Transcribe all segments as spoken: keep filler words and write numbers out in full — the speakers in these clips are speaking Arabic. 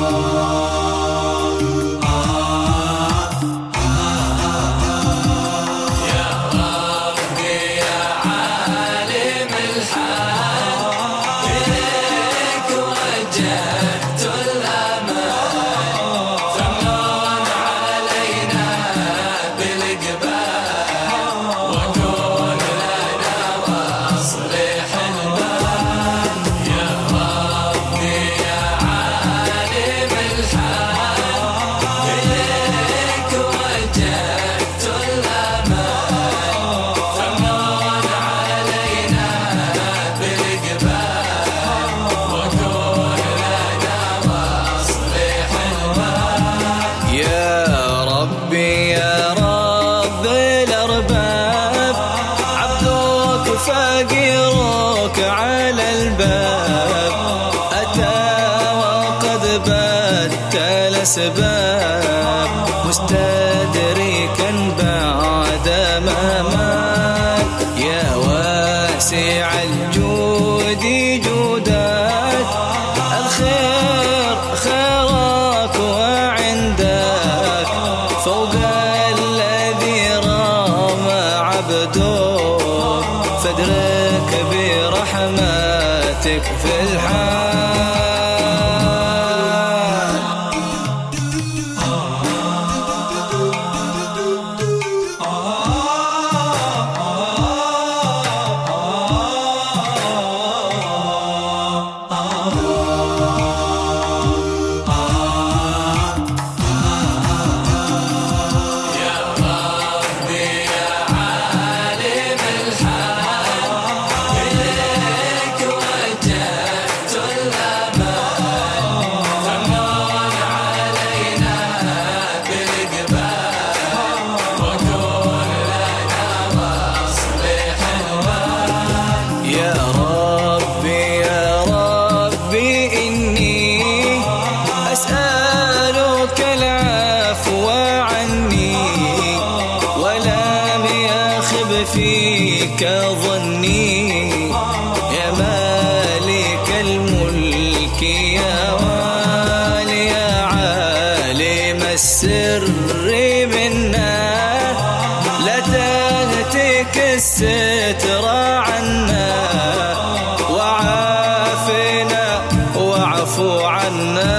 فقيرك على الباب أتى وقد بت الأسباب مستدركا بعد ما مات. يا واسع الجود جودك الخير خيرك وعندك فوق الذي رام عبده فادرك برحمتك في الحال. فيك ظني يا مالك الملك يا والي يا عالم السر منا لا تهتك الستر عنا وعافنا واعفو عنا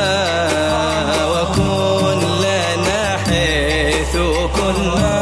وكن لنا حيث كنا.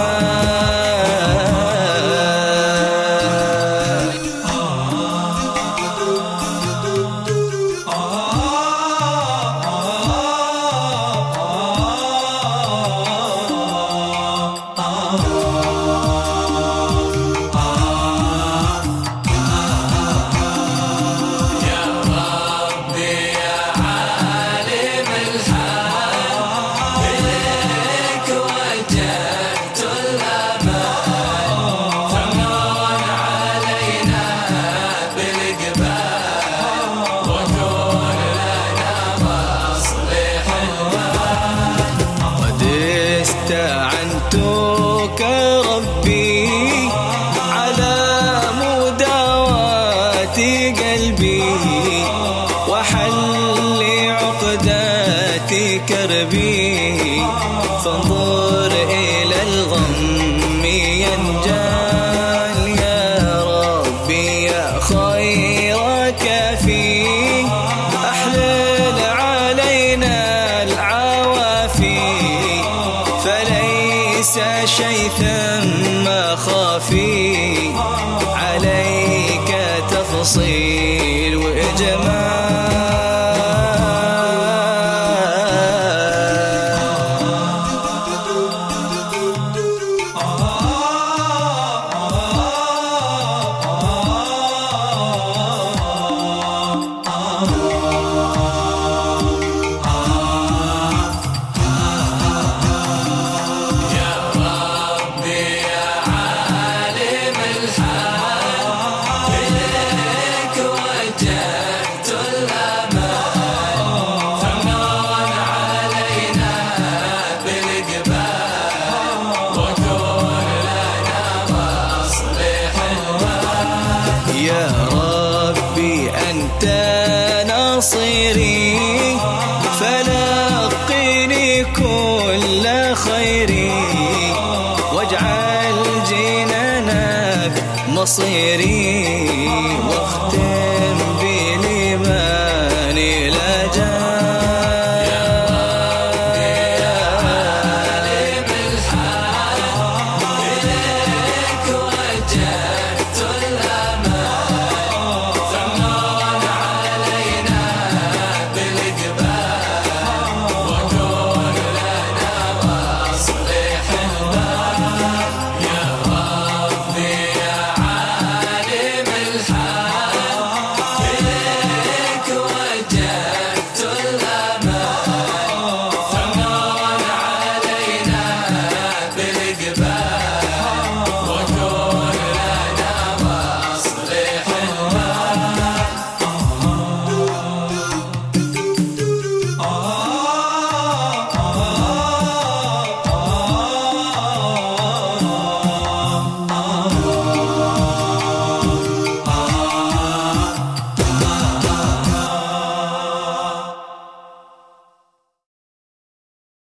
استعنتك ربي على مداواة قلبي وحل عقدات كربي فانظر إلى الغم ينجال. يا ربي يا خير كافي أحلل علينا العوافي فليس شيء ثم خافي عليك تفصيل وإجمال. يا ربي أنت ناصري فلا تقصيري